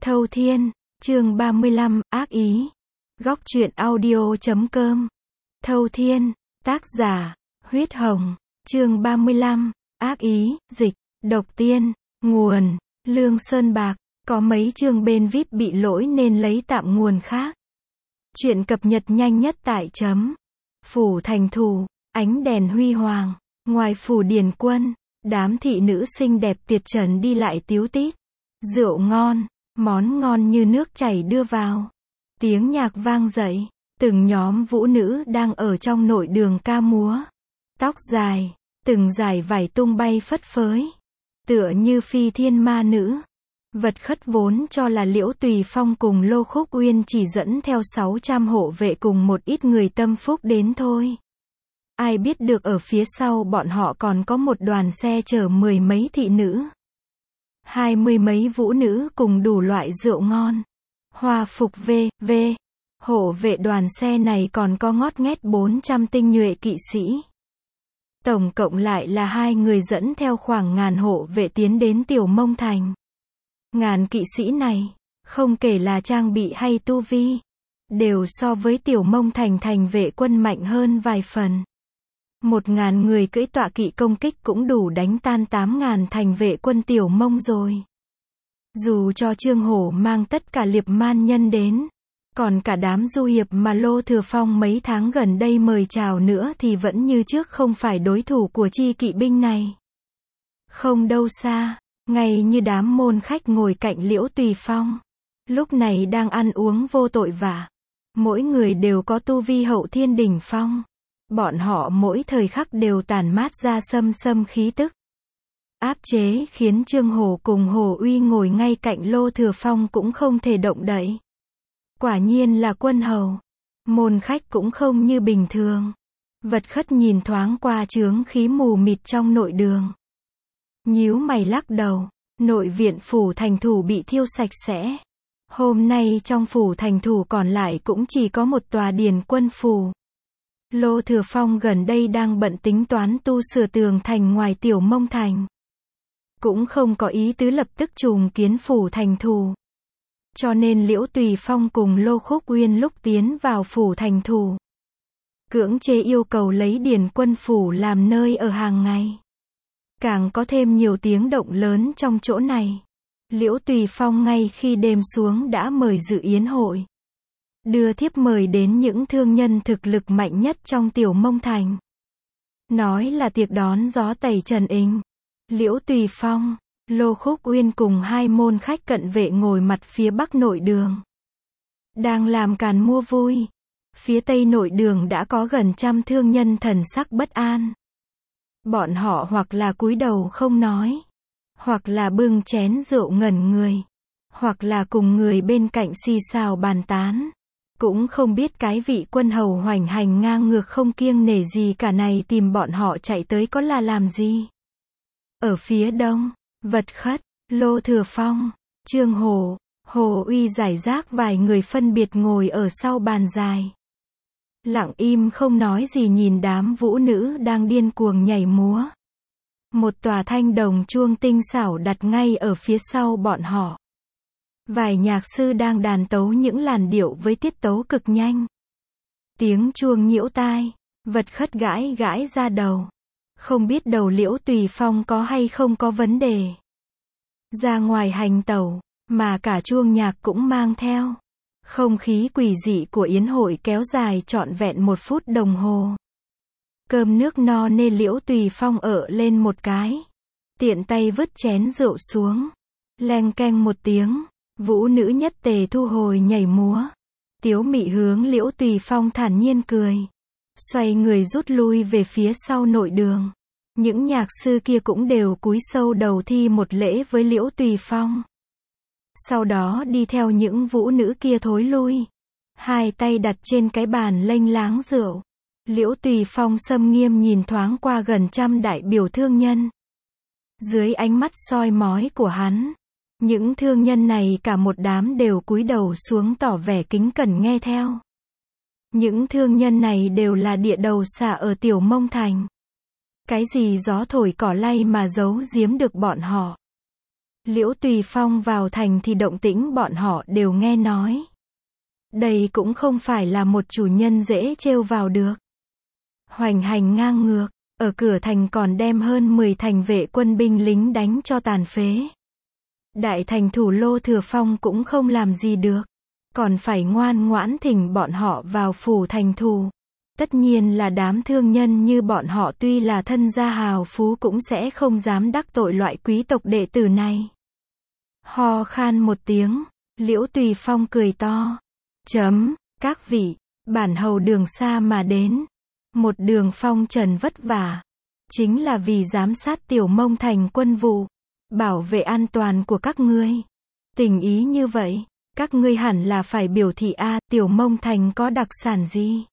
Thâu Thiên, chương 35, ác ý. Góc truyện audio.com. Thâu Thiên, tác giả, Huyết Hồng, chương 35, ác ý, dịch, độc tiên, nguồn, Lương Sơn Bạc, có mấy chương bên VIP bị lỗi nên lấy tạm nguồn khác. Chuyện cập nhật nhanh nhất tại Phủ Thành Thủ, ánh đèn huy hoàng, ngoài phủ Điền Quân, đám thị nữ xinh đẹp tiệt trần đi lại tíu tít. Rượu ngon, món ngon như nước chảy đưa vào. Tiếng nhạc vang dậy, từng nhóm vũ nữ đang ở trong nội đường ca múa. Tóc dài, từng dải vải tung bay phất phới, tựa như phi thiên ma nữ. Vật khất vốn cho là Liễu Tùy Phong cùng Lô Khúc Uyên chỉ dẫn theo 600 hộ vệ cùng một ít người tâm phúc đến thôi. Ai biết được ở phía sau bọn họ còn có một đoàn xe chở 10 mấy thị nữ, 20 mấy vũ nữ cùng đủ loại rượu ngon. Hoa phục v.v. Hộ vệ đoàn xe này còn có ngót nghét 400 tinh nhuệ kỵ sĩ. Tổng cộng lại là 2 người dẫn theo khoảng ngàn hộ vệ tiến đến Tiểu Mông Thành. Ngàn kỵ sĩ này, không kể là trang bị hay tu vi, đều so với Tiểu Mông Thành thành vệ quân mạnh hơn vài phần. 1.000 người cưỡi tọa kỵ công kích cũng đủ đánh tan 8.000 thành vệ quân Tiểu Mông rồi. Dù cho Trương Hổ mang tất cả liệp man nhân đến, còn cả đám du hiệp mà Lô Thừa Phong mấy tháng gần đây mời chào nữa thì vẫn như trước không phải đối thủ của chi kỵ binh này. Không đâu xa, ngay như đám môn khách ngồi cạnh Liễu Tùy Phong, lúc này đang ăn uống vô tội vạ. Mỗi người đều có tu vi hậu thiên đỉnh phong. Bọn họ mỗi thời khắc đều tản mát ra xâm xâm khí tức áp chế, khiến Trương Hổ cùng Hồ Uy ngồi ngay cạnh Lô Thừa Phong cũng không thể động đậy. Quả nhiên là quân hầu. Môn khách cũng không như bình thường. Vật khất nhìn thoáng qua chướng khí mù mịt trong nội đường, nhíu mày lắc đầu. Nội viện phủ thành thủ bị thiêu sạch sẽ. Hôm nay trong phủ thành thủ còn lại cũng chỉ có một tòa Điền Quân phủ. Lô Thừa Phong gần đây đang bận tính toán tu sửa tường thành ngoài Tiểu Mông Thành, cũng không có ý tứ lập tức trùng kiến phủ thành thủ. Cho nên Liễu Tùy Phong cùng Lô Khúc Uyên lúc tiến vào phủ thành thủ, cưỡng chế yêu cầu lấy Điền Quân phủ làm nơi ở hàng ngày. Càng có thêm nhiều tiếng động lớn trong chỗ này. Liễu Tùy Phong ngay khi đêm xuống đã mời dự yến hội, đưa thiếp mời đến những thương nhân thực lực mạnh nhất trong Tiểu Mông Thành. Nói là tiệc đón gió tẩy trần inh. Liễu Tùy Phong, Lô Khúc Uyên cùng 2 môn khách cận vệ ngồi mặt phía bắc nội đường, đang làm càn mua vui. Phía tây nội đường đã có gần 100 thương nhân thần sắc bất an. Bọn họ hoặc là cúi đầu không nói, hoặc là bưng chén rượu ngẩn người, hoặc là cùng người bên cạnh xì xào bàn tán. Cũng không biết cái vị quân hầu hoành hành ngang ngược không kiêng nể gì cả này tìm bọn họ chạy tới có là làm gì. Ở phía đông, Vật Khất, Lô Thừa Phong, Trương Hổ, Hồ Uy giải rác vài người phân biệt ngồi ở sau bàn dài, lặng im không nói gì nhìn đám vũ nữ đang điên cuồng nhảy múa. Một tòa thanh đồng chuông tinh xảo đặt ngay ở phía sau bọn họ. Vài nhạc sư đang đàn tấu những làn điệu với tiết tấu cực nhanh. Tiếng chuông nhiễu tai, Vật Khất gãi gãi ra đầu. Không biết đầu Liễu Tùy Phong có hay không có vấn đề. Ra ngoài hành tẩu, mà cả chuông nhạc cũng mang theo. Không khí quỷ dị của yến hội kéo dài trọn vẹn 1 phút đồng hồ. Cơm nước no nên Liễu Tùy Phong ợ lên một cái, tiện tay vứt chén rượu xuống. Leng keng một tiếng, vũ nữ nhất tề thu hồi nhảy múa. Tiếu mị hướng Liễu Tùy Phong thản nhiên cười, xoay người rút lui về phía sau nội đường. Những nhạc sư kia cũng đều cúi sâu đầu thi một lễ với Liễu Tùy Phong. Sau đó đi theo những vũ nữ kia thối lui, 2 tay đặt trên cái bàn lênh láng rượu. Liễu Tùy Phong xâm nghiêm nhìn thoáng qua gần 100 đại biểu thương nhân. Dưới ánh mắt soi mói của hắn, những thương nhân này cả một đám đều cúi đầu xuống tỏ vẻ kính cẩn nghe theo. Những thương nhân này đều là địa đầu xà ở Tiểu Mông Thành. Cái gì gió thổi cỏ lay mà giấu giếm được bọn họ. Liễu Tùy Phong vào thành thì động tĩnh bọn họ đều nghe nói. Đây cũng không phải là một chủ nhân dễ trêu vào được. Hoành hành ngang ngược, ở cửa thành còn đem hơn 10 thành vệ quân binh lính đánh cho tàn phế. Đại thành thủ Lô Thừa Phong cũng không làm gì được, còn phải ngoan ngoãn thỉnh bọn họ vào phủ thành thù. Tất nhiên là đám thương nhân như bọn họ tuy là thân gia hào phú cũng sẽ không dám đắc tội loại quý tộc đệ tử này. Ho khan một tiếng, Liễu Tùy Phong cười to. Các vị, bản hầu đường xa mà đến. Một đường phong trần vất vả. Chính là vì giám sát Tiểu Mông thành quân vụ. Bảo vệ an toàn của các ngươi. Tình ý như vậy, các ngươi hẳn là phải biểu thị Tiểu Mông thành có đặc sản gì.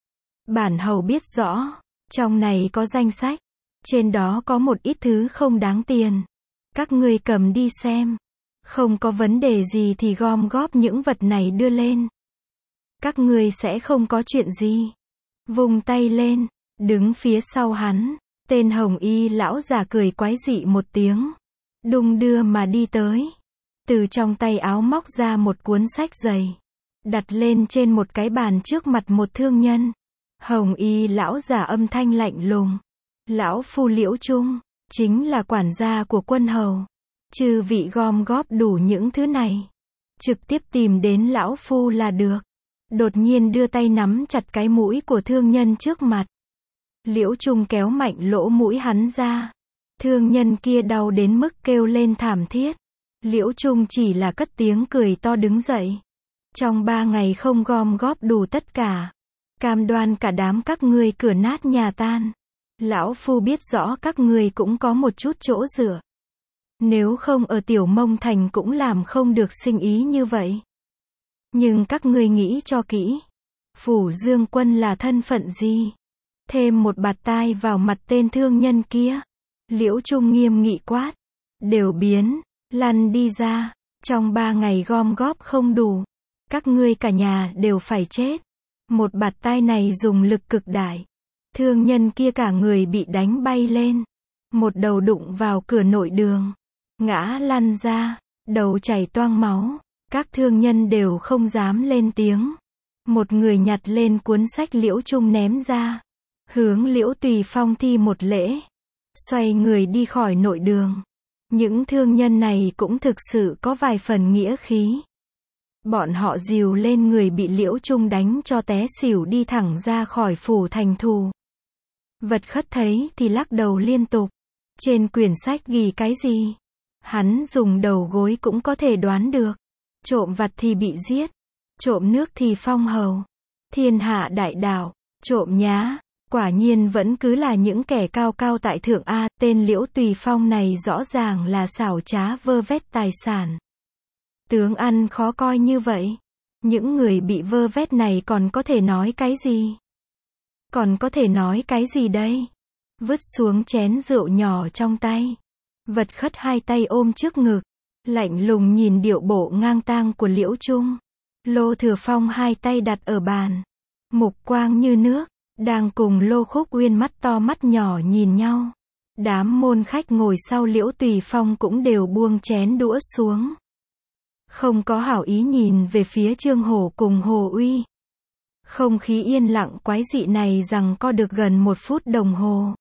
Bản hầu biết rõ, trong này có danh sách. Trên đó có một ít thứ không đáng tiền. Các ngươi cầm đi xem. Không có vấn đề gì thì gom góp những vật này đưa lên. Các ngươi sẽ không có chuyện gì. Vung tay lên, đứng phía sau hắn, tên hồng y lão già cười quái dị một tiếng. Đung đưa mà đi tới. Từ trong tay áo móc ra một cuốn sách dày. Đặt lên trên một cái bàn trước mặt một thương nhân. Hồng y lão già âm thanh lạnh lùng. Lão phu Liễu Trung, chính là quản gia của quân hầu. Chư vị gom góp đủ những thứ này. Trực tiếp tìm đến lão phu là được. Đột nhiên đưa tay nắm chặt cái mũi của thương nhân trước mặt. Liễu Trung kéo mạnh lỗ mũi hắn ra. Thương nhân kia đau đến mức kêu lên thảm thiết. Liễu Trung chỉ là cất tiếng cười to đứng dậy. Trong 3 ngày không gom góp đủ tất cả. Cam đoan cả đám các ngươi cửa nát nhà tan. Lão phu biết rõ các ngươi cũng có một chút chỗ dựa. Nếu không ở Tiểu Mông thành cũng làm không được sinh ý như vậy. Nhưng các ngươi nghĩ cho kỹ. Phủ Dương Quân là thân phận gì? Thêm một bạt tai vào mặt tên thương nhân kia. Liễu Trung nghiêm nghị quát. Đều biến, lăn đi ra. Trong 3 ngày gom góp không đủ. Các ngươi cả nhà đều phải chết. Một bạt tai này dùng lực cực đại. Thương nhân kia cả người bị đánh bay lên. Một đầu đụng vào cửa nội đường. Ngã lăn ra. Đầu chảy toang máu. Các thương nhân đều không dám lên tiếng. Một người nhặt lên cuốn sách Liễu Trung ném ra. Hướng Liễu Tùy Phong thi một lễ. Xoay người đi khỏi nội đường. Những thương nhân này cũng thực sự có vài phần nghĩa khí. Bọn họ dìu lên người bị Liễu Trung đánh cho té xỉu đi thẳng ra khỏi phủ thành thù. Vật khất thấy thì lắc đầu liên tục. Trên quyển sách ghi cái gì? Hắn dùng đầu gối cũng có thể đoán được. Trộm vặt thì bị giết. Trộm nước thì phong hầu. Thiên hạ đại đạo. Trộm nhá. Quả nhiên vẫn cứ là những kẻ cao cao tại thượng tên Liễu Tùy Phong này rõ ràng là xảo trá vơ vét tài sản. Tướng ăn khó coi như vậy. Những người bị vơ vét này còn có thể nói cái gì? Còn có thể nói cái gì đây? Vứt xuống chén rượu nhỏ trong tay. Vật khất hai tay ôm trước ngực. Lạnh lùng nhìn điệu bộ ngang tang của Liễu Trung. Lô Thừa Phong hai tay đặt ở bàn. Mục quang như nước. Đang cùng Lô Khúc Uyên mắt to mắt nhỏ nhìn nhau. Đám môn khách ngồi sau Liễu Tùy Phong cũng đều buông chén đũa xuống. Không có hảo ý nhìn về phía Trương Hổ cùng Hồ Uy. Không khí yên lặng quái dị này rằng co được gần 1 phút đồng hồ.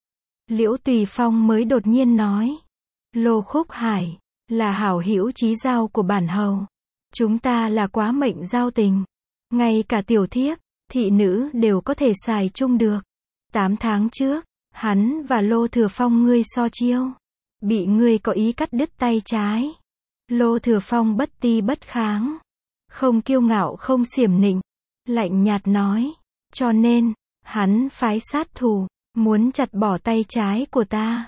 Liễu Tùy Phong mới đột nhiên nói. Lô Khúc Hải, là hảo hữu chí giao của bản hầu. Chúng ta là quá mệnh giao tình. Ngay cả tiểu thiếp, thị nữ đều có thể xài chung được. 8 tháng trước, hắn và Lô Thừa Phong ngươi so chiêu. Bị ngươi có ý cắt đứt tay trái. Lô Thừa Phong bất ti bất kháng. Không kiêu ngạo không xiểm nịnh. Lạnh nhạt nói. Cho nên, hắn phái sát thủ. Muốn chặt bỏ tay trái của ta.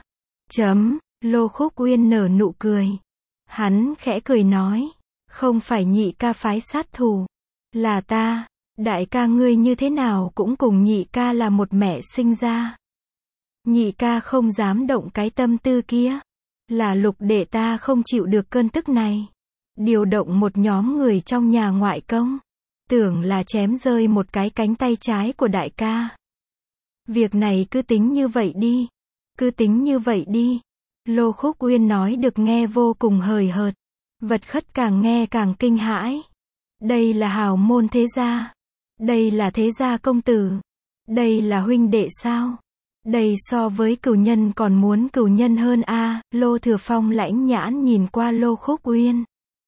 Lô Khúc Uyên nở nụ cười. Hắn khẽ cười nói. Không phải nhị ca phái sát thủ. Là ta. Đại ca ngươi như thế nào cũng cùng nhị ca là một mẹ sinh ra. Nhị ca không dám động cái tâm tư kia. Là Lục đệ ta không chịu được cơn tức này. Điều động một nhóm người trong nhà ngoại công. Tưởng là chém rơi một cái cánh tay trái của đại ca. Việc này cứ tính như vậy đi. Cứ tính như vậy đi. Lô Khúc Uyên nói được nghe vô cùng hời hợt. Vật Khất càng nghe càng kinh hãi. Đây là hào môn thế gia. Đây là thế gia công tử. Đây là huynh đệ sao? Đây so với cửu nhân còn muốn cửu nhân hơn a. Lô Thừa Phong lãnh nhãn nhìn qua Lô Khúc Uyên.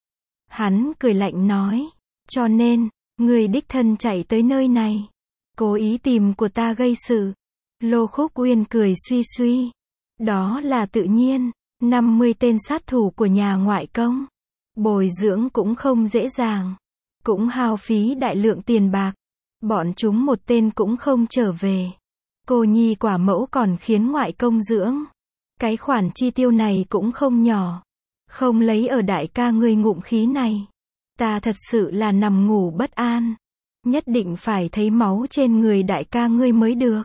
Hắn cười lạnh nói. Cho nên, người đích thân chạy tới nơi này. Cố ý tìm của ta gây sự. Lô Khúc Uyên cười suy suy. Đó là tự nhiên. 50 tên sát thủ của nhà ngoại công. Bồi dưỡng cũng không dễ dàng. Cũng hao phí đại lượng tiền bạc. Bọn chúng một tên cũng không trở về. Cô nhi quả mẫu còn khiến ngoại công dưỡng. Cái khoản chi tiêu này cũng không nhỏ. Không lấy ở đại ca ngươi ngụm khí này. Ta thật sự là nằm ngủ bất an. Nhất định phải thấy máu trên người đại ca ngươi mới được.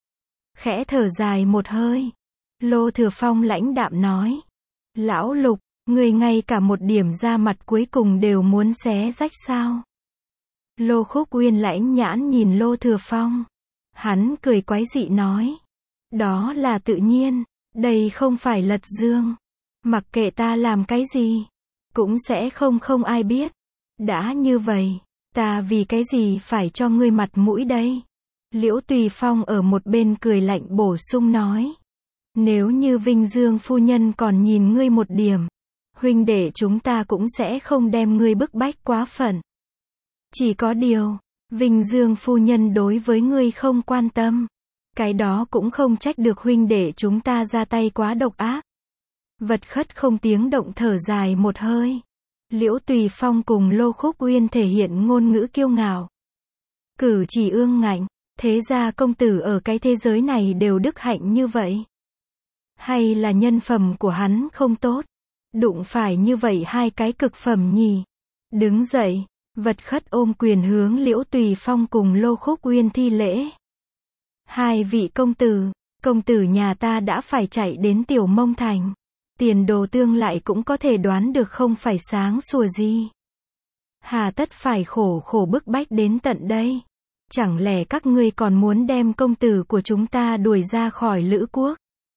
Khẽ thở dài một hơi. Lô Thừa Phong lãnh đạm nói. Lão Lục, ngươi ngay cả một điểm da mặt cuối cùng đều muốn xé rách sao? Lô Khúc Uyên lãnh nhãn nhìn Lô Thừa Phong. Hắn cười quái dị nói. Đó là tự nhiên, đây không phải lật dương. Mặc kệ ta làm cái gì, cũng sẽ không ai biết. Đã như vậy, ta vì cái gì phải cho ngươi mặt mũi đây? Liễu Tùy Phong ở một bên cười lạnh bổ sung nói. Nếu như Vinh Dương phu nhân còn nhìn ngươi một điểm, huynh đệ chúng ta cũng sẽ không đem ngươi bức bách quá phận. Chỉ có điều, Vinh Dương phu nhân đối với ngươi không quan tâm. Cái đó cũng không trách được huynh đệ chúng ta ra tay quá độc ác. Vật Khất không tiếng động thở dài một hơi. Liễu Tùy Phong cùng Lô Khúc Uyên thể hiện ngôn ngữ kiêu ngạo. Cử chỉ ương ngạnh, thế ra công tử ở cái thế giới này đều đức hạnh như vậy. Hay là nhân phẩm của hắn không tốt? Đụng phải như vậy hai cái cực phẩm nhỉ? Đứng dậy, Vật Khất ôm quyền hướng Liễu Tùy Phong cùng Lô Khúc Uyên thi lễ. Hai vị công tử nhà ta đã phải chạy đến Tiểu Mông Thành. Tiền đồ tương lại cũng có thể đoán được không phải sáng sủa gì. Hà tất phải khổ bức bách đến tận đây. Chẳng lẽ các ngươi còn muốn đem công tử của chúng ta đuổi ra khỏi Lữ quốc?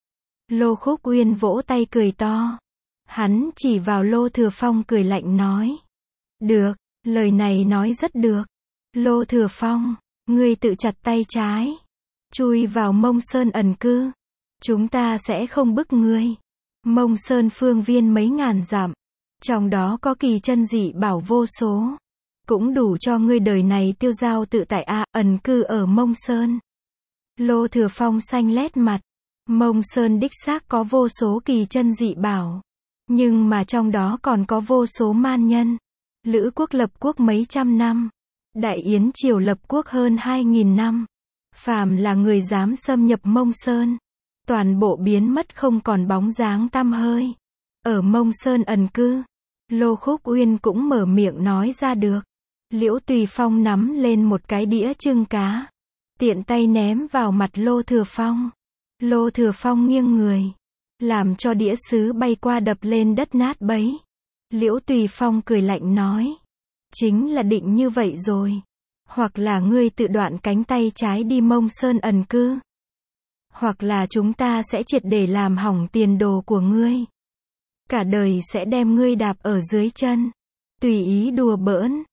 Lô Khúc Uyên vỗ tay cười to. Hắn chỉ vào Lô Thừa Phong cười lạnh nói. Được, lời này nói rất được. Lô Thừa Phong, ngươi tự chặt tay trái. Chui vào Mông Sơn ẩn cư. Chúng ta sẽ không bức ngươi. Mông Sơn phương viên mấy ngàn dặm. Trong đó có kỳ chân dị bảo vô số. Cũng đủ cho ngươi đời này tiêu dao tự tại ẩn cư ở Mông Sơn. Lô Thừa Phong xanh lét mặt. Mông Sơn đích xác có vô số kỳ chân dị bảo. Nhưng mà trong đó còn có vô số man nhân. Lữ quốc lập quốc mấy trăm năm. Đại Yến Triều lập quốc hơn 2.000 năm. Phàm là người dám xâm nhập Mông Sơn, toàn bộ biến mất không còn bóng dáng tăm hơi. Ở Mông Sơn ẩn cư, Lô Khúc Uyên cũng mở miệng nói ra được. Liễu Tùy Phong nắm lên một cái đĩa trưng cá, tiện tay ném vào mặt Lô Thừa Phong. Lô Thừa Phong nghiêng người, làm cho đĩa sứ bay qua đập lên đất nát bấy. Liễu Tùy Phong cười lạnh nói. Chính là định như vậy rồi. Hoặc là ngươi tự đoạn cánh tay trái đi Mông Sơn ẩn cư. Hoặc là chúng ta sẽ triệt để làm hỏng tiền đồ của ngươi. Cả đời sẽ đem ngươi đạp ở dưới chân. Tùy ý đùa bỡn.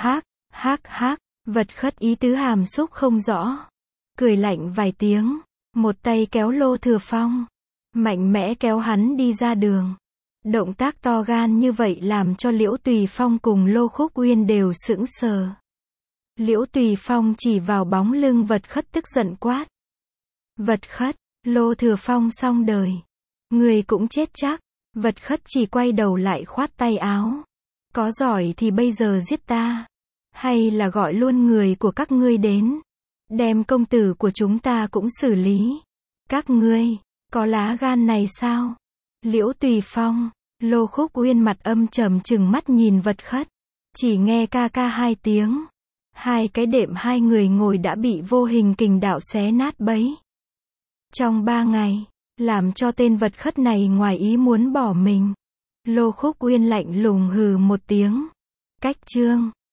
Hác. Vật Khất ý tứ hàm xúc không rõ. Cười lạnh vài tiếng. Một tay kéo Lô Thừa Phong. Mạnh mẽ kéo hắn đi ra đường. Động tác to gan như vậy làm cho Liễu Tùy Phong cùng Lô Khúc Uyên đều sững sờ. Liễu Tùy Phong chỉ vào bóng lưng Vật Khất tức giận quát. Vật Khất, Lô Thừa Phong xong đời. Người cũng chết chắc. Vật Khất chỉ quay đầu lại khoát tay áo. Có giỏi thì bây giờ giết ta. Hay là gọi luôn người của các ngươi đến. Đem công tử của chúng ta cũng xử lý. Các ngươi, có lá gan này sao? Liễu Tùy Phong, Lô Khúc Uyên mặt âm trầm trừng mắt nhìn Vật Khất. Chỉ nghe ca ca hai tiếng. Hai cái đệm hai người ngồi đã bị vô hình kình đạo xé nát bấy. Trong 3 ngày, làm cho tên Vật Khất này ngoài ý muốn bỏ mình. Lô Khúc Uyên lạnh lùng hừ một tiếng. Cách chương